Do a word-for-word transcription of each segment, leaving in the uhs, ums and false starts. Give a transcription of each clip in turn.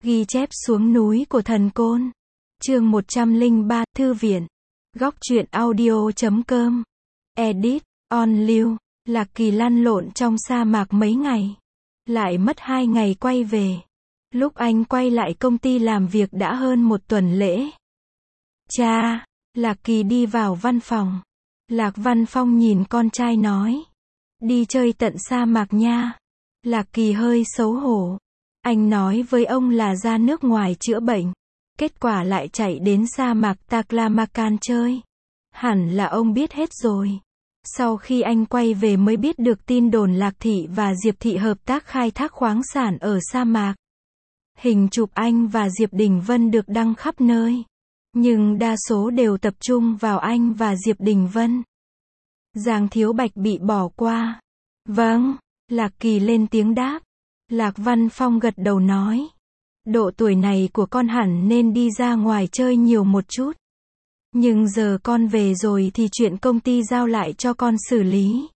Ghi chép xuống núi của thần côn. Chương một trăm lẻ ba, Thư viện. Góc truyện audio chấm com. Edit, On Lưu. Lạc Kỳ lăn lộn trong sa mạc mấy ngày. Lại mất hai ngày quay về. Lúc anh quay lại công ty làm việc đã hơn một tuần lễ. Cha! Lạc Kỳ đi vào văn phòng. Lạc Văn Phong nhìn con trai nói. Đi chơi tận sa mạc nha. Lạc Kỳ hơi xấu hổ. Anh nói với ông là ra nước ngoài chữa bệnh. Kết quả lại chạy đến sa mạc Taklamakan chơi. Hẳn là ông biết hết rồi. Sau khi anh quay về mới biết được tin đồn Lạc Thị và Diệp Thị hợp tác khai thác khoáng sản ở sa mạc. Hình chụp anh và Diệp Đình Vân được đăng khắp nơi. Nhưng đa số đều tập trung vào anh và Diệp Đình Vân. Giang Thiếu Bạch bị bỏ qua. Vâng, Lạc Kỳ lên tiếng đáp. Lạc Văn Phong gật đầu nói. Độ tuổi này của con hẳn nên đi ra ngoài chơi nhiều một chút. Nhưng giờ con về rồi thì chuyện công ty giao lại cho con xử lý.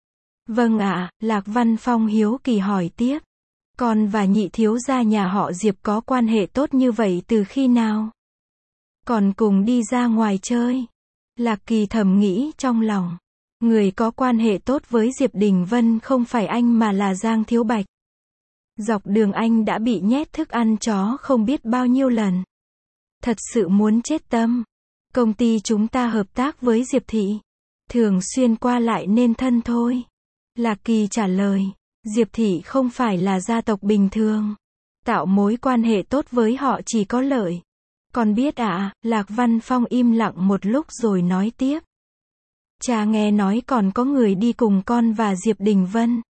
Vâng ạ, Lạc Văn Phong hiếu kỳ hỏi tiếp. Con và nhị thiếu gia nhà họ Diệp có quan hệ tốt như vậy từ khi nào? Còn cùng đi ra ngoài chơi. Lạc Kỳ thầm nghĩ trong lòng. Người có quan hệ tốt với Diệp Đình Vân không phải anh mà là Giang Thiếu Bạch. Dọc đường anh đã bị nhét thức ăn chó không biết bao nhiêu lần. Thật sự muốn chết tâm. Công ty chúng ta hợp tác với Diệp Thị. Thường xuyên qua lại nên thân thôi. Lạc Kỳ trả lời. Diệp Thị không phải là gia tộc bình thường. Tạo mối quan hệ tốt với họ chỉ có lợi. Con biết ạ, à, Lạc Văn Phong im lặng một lúc rồi nói tiếp. Cha nghe nói còn có người đi cùng con và Diệp Đình Vân.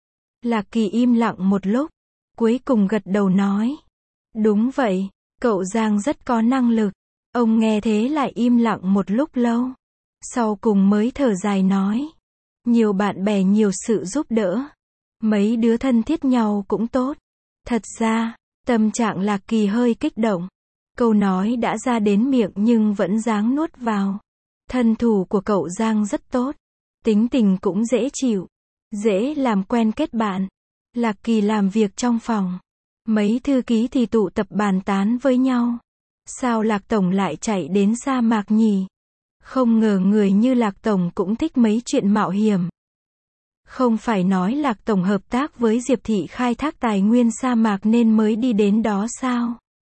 Lạc Kỳ im lặng một lúc. Cuối cùng gật đầu nói. Đúng vậy, cậu Giang rất có năng lực. Ông nghe thế lại im lặng một lúc lâu. Sau cùng mới thở dài nói. Nhiều bạn bè nhiều sự giúp đỡ. Mấy đứa thân thiết nhau cũng tốt. Thật ra, tâm trạng Lạc Kỳ hơi kích động. Câu nói đã ra đến miệng nhưng vẫn dáng nuốt vào. Thân thủ của cậu Giang rất tốt. Tính tình cũng dễ chịu. Dễ làm quen kết bạn. Lạc Kỳ làm việc trong phòng. Mấy thư ký thì tụ tập bàn tán với nhau. Sao Lạc Tổng lại chạy đến sa mạc nhỉ? Không ngờ người như Lạc Tổng cũng thích mấy chuyện mạo hiểm. Không phải nói Lạc Tổng hợp tác với Diệp Thị khai thác tài nguyên sa mạc nên mới đi đến đó sao?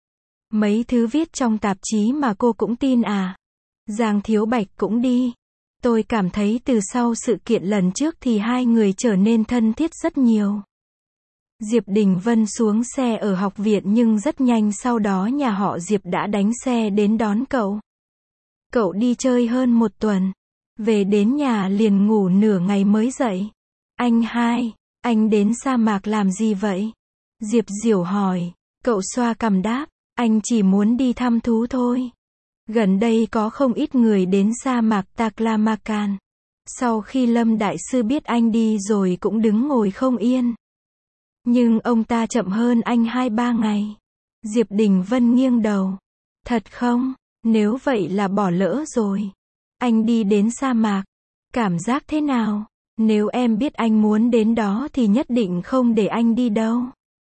Mấy thứ viết trong tạp chí mà cô cũng tin à? Giang Thiếu Bạch cũng đi. Tôi cảm thấy từ sau sự kiện lần trước thì hai người trở nên thân thiết rất nhiều. Diệp Đình Vân xuống xe ở học viện nhưng rất nhanh sau đó nhà họ Diệp đã đánh xe đến đón cậu. Cậu đi chơi hơn một tuần. Về đến nhà liền ngủ nửa ngày mới dậy. Anh hai, anh đến sa mạc làm gì vậy? Diệp Diểu hỏi. Cậu xoa cằm đáp. Anh chỉ muốn đi thăm thú thôi. Gần đây có không ít người đến sa mạc Taklamakan. Sau khi Lâm Đại Sư biết anh đi rồi cũng đứng ngồi không yên. Nhưng ông ta chậm hơn anh hai ba ngày. Diệp Đình Vân nghiêng đầu. Thật không? Nếu vậy là bỏ lỡ rồi. Anh đi đến sa mạc. Cảm giác thế nào? Nếu em biết anh muốn đến đó thì nhất định không để anh đi đâu.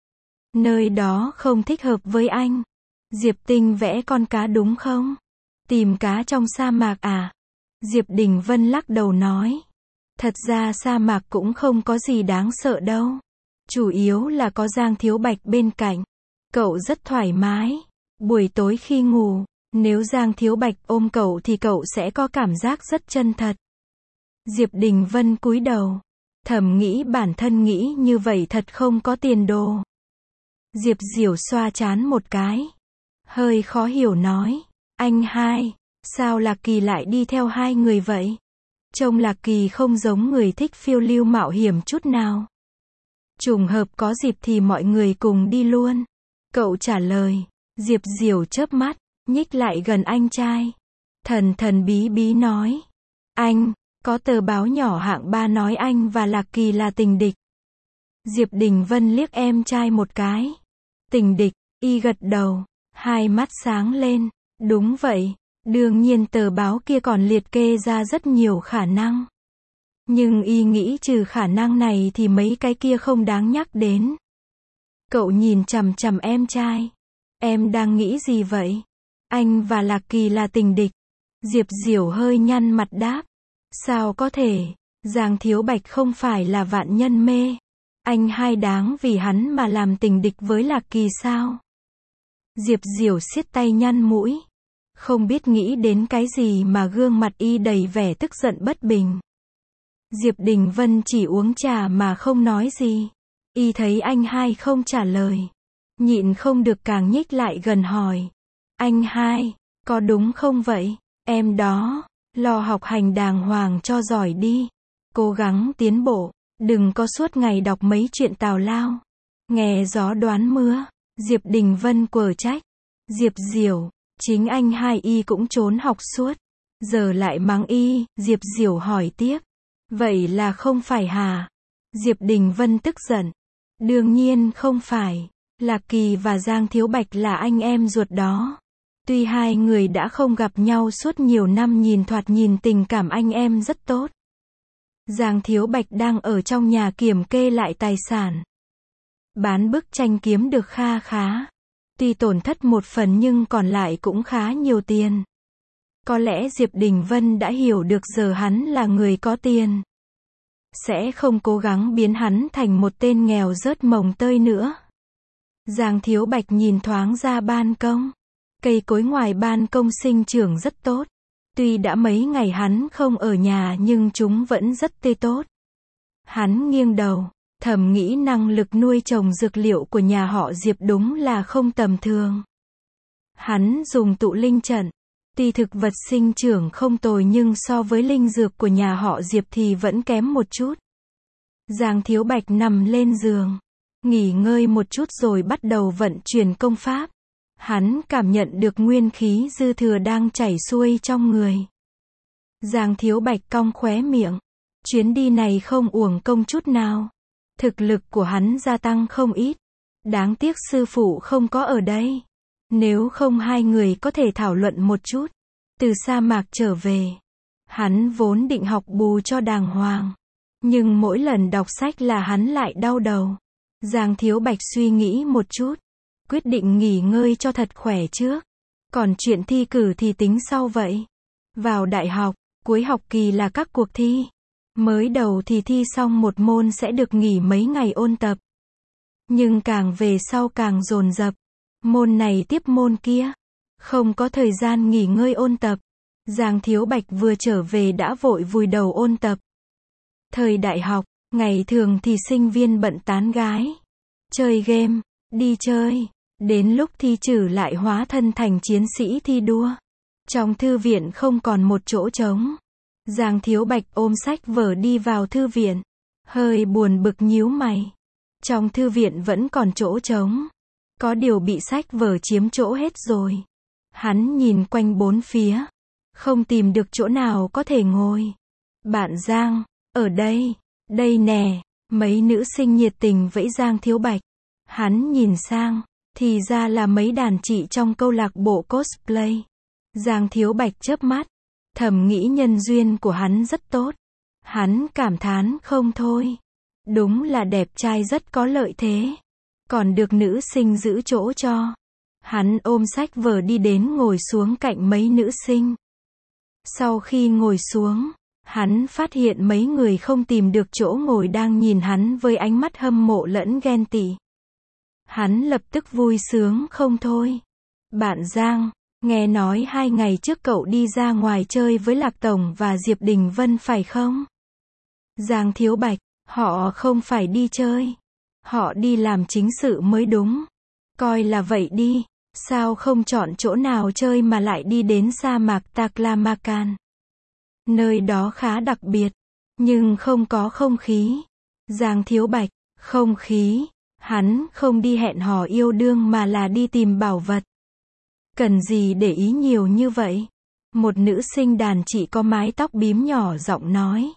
Nơi đó không thích hợp với anh. Diệp Tinh vẽ con cá đúng không? Tìm cá trong sa mạc à? Diệp Đình Vân lắc đầu nói. Thật ra sa mạc cũng không có gì đáng sợ đâu. Chủ yếu là có Giang Thiếu Bạch bên cạnh. Cậu rất thoải mái. Buổi tối khi ngủ, nếu Giang Thiếu Bạch ôm cậu thì cậu sẽ có cảm giác rất chân thật. Diệp Đình Vân cúi đầu. Thầm nghĩ bản thân nghĩ như vậy thật không có tiền đồ. Diệp Diểu xoa trán một cái. Hơi khó hiểu nói. Anh hai, sao Lạc Kỳ lại đi theo hai người vậy? Trông Lạc Kỳ không giống người thích phiêu lưu mạo hiểm chút nào. Trùng hợp có dịp thì mọi người cùng đi luôn. Cậu trả lời. Diệp Diểu chớp mắt, nhích lại gần anh trai. Thần thần bí bí nói. Anh, có tờ báo nhỏ hạng ba nói anh và Lạc Kỳ là tình địch. Diệp Đình Vân liếc em trai một cái. Tình địch, y gật đầu. Hai mắt sáng lên. Đúng vậy. Đương nhiên tờ báo kia còn liệt kê ra rất nhiều khả năng. Nhưng y nghĩ trừ khả năng này thì mấy cái kia không đáng nhắc đến. Cậu nhìn chằm chằm em trai. Em đang nghĩ gì vậy? Anh và Lạc Kỳ là tình địch. Diệp Diểu hơi nhăn mặt đáp. Sao có thể? Giang Thiếu Bạch không phải là vạn nhân mê. Anh hai đáng vì hắn mà làm tình địch với Lạc Kỳ sao? Diệp Diểu siết tay nhăn mũi. Không biết nghĩ đến cái gì mà gương mặt y đầy vẻ tức giận bất bình. Diệp Đình Vân chỉ uống trà mà không nói gì. Y thấy anh hai không trả lời. Nhịn không được càng nhích lại gần hỏi. Anh hai, có đúng không vậy? Em đó, lo học hành đàng hoàng cho giỏi đi. Cố gắng tiến bộ, đừng có suốt ngày đọc mấy chuyện tào lao. Nghe gió đoán mưa, Diệp Đình Vân quở trách. Diệp Diểu, chính anh hai y cũng trốn học suốt. Giờ lại mắng y, Diệp Diểu hỏi tiếp. Vậy là không phải hả? Diệp Đình Vân tức giận. Đương nhiên không phải. Lạc Kỳ và Giang Thiếu Bạch là anh em ruột đó. Tuy hai người đã không gặp nhau suốt nhiều năm, nhìn thoạt nhìn tình cảm anh em rất tốt. Giang Thiếu Bạch đang ở trong nhà kiểm kê lại tài sản. Bán bức tranh kiếm được kha khá. Tuy tổn thất một phần nhưng còn lại cũng khá nhiều tiền. Có lẽ Diệp Đình Vân đã hiểu được giờ hắn là người có tiền. Sẽ không cố gắng biến hắn thành một tên nghèo rớt mồng tơi nữa. Giang Thiếu Bạch nhìn thoáng ra ban công. Cây cối ngoài ban công sinh trưởng rất tốt. Tuy đã mấy ngày hắn không ở nhà nhưng chúng vẫn rất tươi tốt. Hắn nghiêng đầu, thầm nghĩ năng lực nuôi trồng dược liệu của nhà họ Diệp đúng là không tầm thường. Hắn dùng tụ linh trận. Tuy thực vật sinh trưởng không tồi nhưng so với linh dược của nhà họ Diệp thì vẫn kém một chút. Giang Thiếu Bạch nằm lên giường, nghỉ ngơi một chút rồi bắt đầu vận chuyển công pháp. Hắn cảm nhận được nguyên khí dư thừa đang chảy xuôi trong người. Giang Thiếu Bạch cong khóe miệng. Chuyến đi này không uổng công chút nào. Thực lực của hắn gia tăng không ít. Đáng tiếc sư phụ không có ở đây. Nếu không hai người có thể thảo luận một chút. Từ sa mạc trở về, hắn vốn định học bù cho đàng hoàng. Nhưng mỗi lần đọc sách là hắn lại đau đầu. Giang Thiếu Bạch suy nghĩ một chút. Quyết định nghỉ ngơi cho thật khỏe trước. Còn chuyện thi cử thì tính sau vậy. Vào đại học, cuối học kỳ là các cuộc thi. Mới đầu thì thi xong một môn sẽ được nghỉ mấy ngày ôn tập. Nhưng càng về sau càng dồn dập. Môn này tiếp môn kia. Không có thời gian nghỉ ngơi ôn tập. Giang Thiếu Bạch vừa trở về đã vội vùi đầu ôn tập. Thời đại học, ngày thường thì sinh viên bận tán gái. Chơi game, đi chơi. Đến lúc thi trừ lại hóa thân thành chiến sĩ thi đua. Trong thư viện không còn một chỗ trống. Giang Thiếu Bạch ôm sách vở đi vào thư viện. Hơi buồn bực nhíu mày. Trong thư viện vẫn còn chỗ trống. Có điều bị sách vở chiếm chỗ hết rồi. Hắn nhìn quanh bốn phía. Không tìm được chỗ nào có thể ngồi. Bạn Giang, ở đây, đây nè. Mấy nữ sinh nhiệt tình vẫy Giang Thiếu Bạch. Hắn nhìn sang. Thì ra là mấy đàn chị trong câu lạc bộ cosplay. Giang Thiếu Bạch chớp mắt. Thầm nghĩ nhân duyên của hắn rất tốt. Hắn cảm thán không thôi. Đúng là đẹp trai rất có lợi thế. Còn được nữ sinh giữ chỗ cho. Hắn ôm sách vở đi đến ngồi xuống cạnh mấy nữ sinh. Sau khi ngồi xuống, hắn phát hiện mấy người không tìm được chỗ ngồi đang nhìn hắn với ánh mắt hâm mộ lẫn ghen tị. Hắn lập tức vui sướng không thôi. Bạn Giang, nghe nói hai ngày trước cậu đi ra ngoài chơi với Lạc Tổng và Diệp Đình Vân phải không? Giang Thiếu Bạch, họ không phải đi chơi. Họ đi làm chính sự mới đúng. Coi là vậy đi. Sao không chọn chỗ nào chơi mà lại đi đến sa mạc Taklamakan? Nơi đó khá đặc biệt, nhưng không có không khí. Giang Thiếu Bạch, không khí. Hắn không đi hẹn hò yêu đương mà là đi tìm bảo vật. Cần gì để ý nhiều như vậy? Một nữ sinh đàn chị có mái tóc bím nhỏ giọng nói.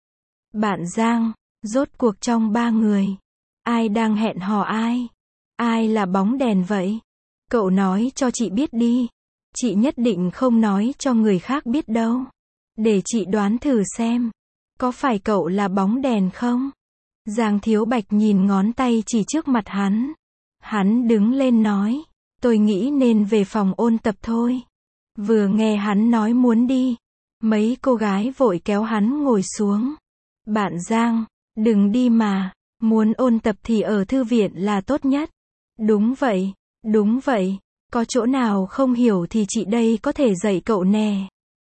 Bạn Giang, rốt cuộc trong ba người, ai đang hẹn hò ai? Ai là bóng đèn vậy? Cậu nói cho chị biết đi. Chị nhất định không nói cho người khác biết đâu. Để chị đoán thử xem. Có phải cậu là bóng đèn không? Giang Thiếu Bạch nhìn ngón tay chỉ trước mặt hắn. Hắn đứng lên nói. Tôi nghĩ nên về phòng ôn tập thôi. Vừa nghe hắn nói muốn đi, mấy cô gái vội kéo hắn ngồi xuống. Bạn Giang, đừng đi mà, muốn ôn tập thì ở thư viện là tốt nhất. Đúng vậy, đúng vậy, có chỗ nào không hiểu thì chị đây có thể dạy cậu nè.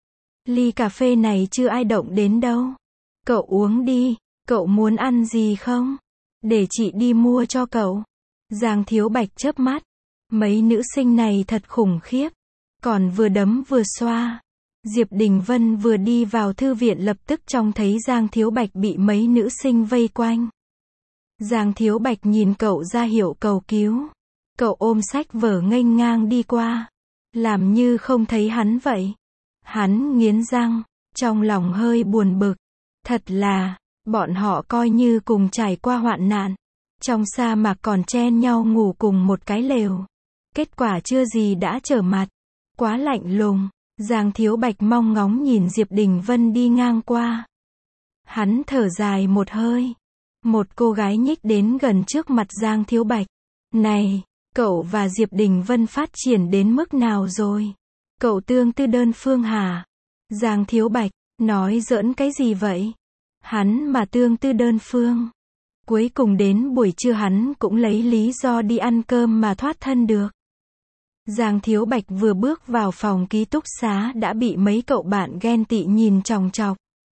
Ly cà phê này chưa ai động đến đâu. Cậu uống đi, cậu muốn ăn gì không? Để chị đi mua cho cậu. Giang Thiếu Bạch chớp mắt. Mấy nữ sinh này thật khủng khiếp. Còn vừa đấm vừa xoa. Diệp Đình Vân vừa đi vào thư viện lập tức trông thấy Giang Thiếu Bạch bị mấy nữ sinh vây quanh. Giang Thiếu Bạch nhìn cậu ra hiệu cầu cứu. Cậu ôm sách vở nghênh ngang đi qua. Làm như không thấy hắn vậy. Hắn nghiến răng, trong lòng hơi buồn bực. Thật là, bọn họ coi như cùng trải qua hoạn nạn. Trong sa mạc còn chen nhau ngủ cùng một cái lều. Kết quả chưa gì đã trở mặt. Quá lạnh lùng. Giang Thiếu Bạch mong ngóng nhìn Diệp Đình Vân đi ngang qua. Hắn thở dài một hơi. Một cô gái nhích đến gần trước mặt Giang Thiếu Bạch. Này, cậu và Diệp Đình Vân phát triển đến mức nào rồi? Cậu tương tư đơn phương hả? Giang Thiếu Bạch, nói giỡn cái gì vậy? Hắn mà tương tư đơn phương. Cuối cùng đến buổi trưa hắn cũng lấy lý do đi ăn cơm mà thoát thân được. Giang Thiếu Bạch vừa bước vào phòng ký túc xá đã bị mấy cậu bạn ghen tị nhìn chòng chọc.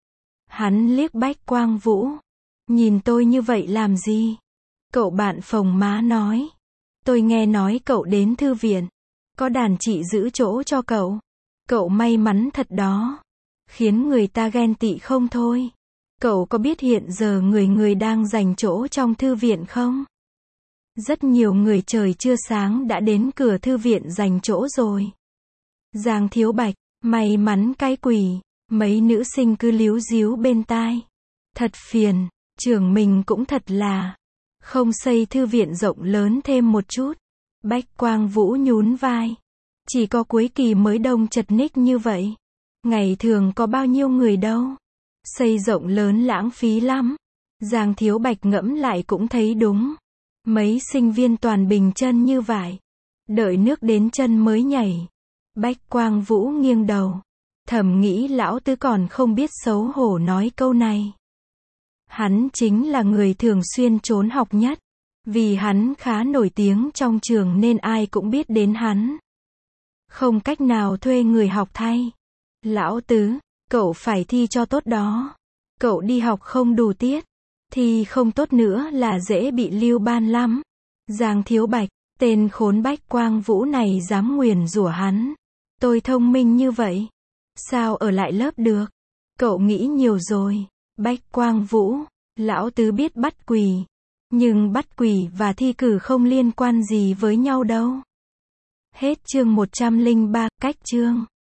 Hắn liếc Bách Quang Vũ. Nhìn tôi như vậy làm gì? Cậu bạn phồng má nói. Tôi nghe nói cậu đến thư viện. Có đàn chị giữ chỗ cho cậu. Cậu may mắn thật đó. Khiến người ta ghen tị không thôi. Cậu có biết hiện giờ người người đang giành chỗ trong thư viện không? Rất nhiều người trời chưa sáng đã đến cửa thư viện giành chỗ rồi. Giang Thiếu Bạch, may mắn cái quỷ. Mấy nữ sinh cứ líu díu bên tai. Thật phiền, trưởng mình cũng thật là. Không xây thư viện rộng lớn thêm một chút. Bách Quang Vũ nhún vai. Chỉ có cuối kỳ mới đông chật ních như vậy. Ngày thường có bao nhiêu người đâu. Xây rộng lớn lãng phí lắm. Giang Thiếu Bạch ngẫm lại cũng thấy đúng. Mấy sinh viên toàn bình chân như vậy. Đợi nước đến chân mới nhảy. Bách Quang Vũ nghiêng đầu. Thầm nghĩ lão tứ còn không biết xấu hổ nói câu này. Hắn chính là người thường xuyên trốn học nhất. Vì hắn khá nổi tiếng trong trường nên ai cũng biết đến hắn. Không cách nào thuê người học thay. Lão tứ, cậu phải thi cho tốt đó. Cậu đi học không đủ tiết. Thì không tốt nữa là dễ bị lưu ban lắm. Giang Thiếu Bạch, tên khốn Bách Quang Vũ này dám nguyền rủa hắn. Tôi thông minh như vậy. Sao ở lại lớp được? Cậu nghĩ nhiều rồi. Bách Quang Vũ, lão tứ biết bắt quỳ. Nhưng bắt quỳ và thi cử không liên quan gì với nhau đâu. Hết chương một trăm lẻ ba, cách chương.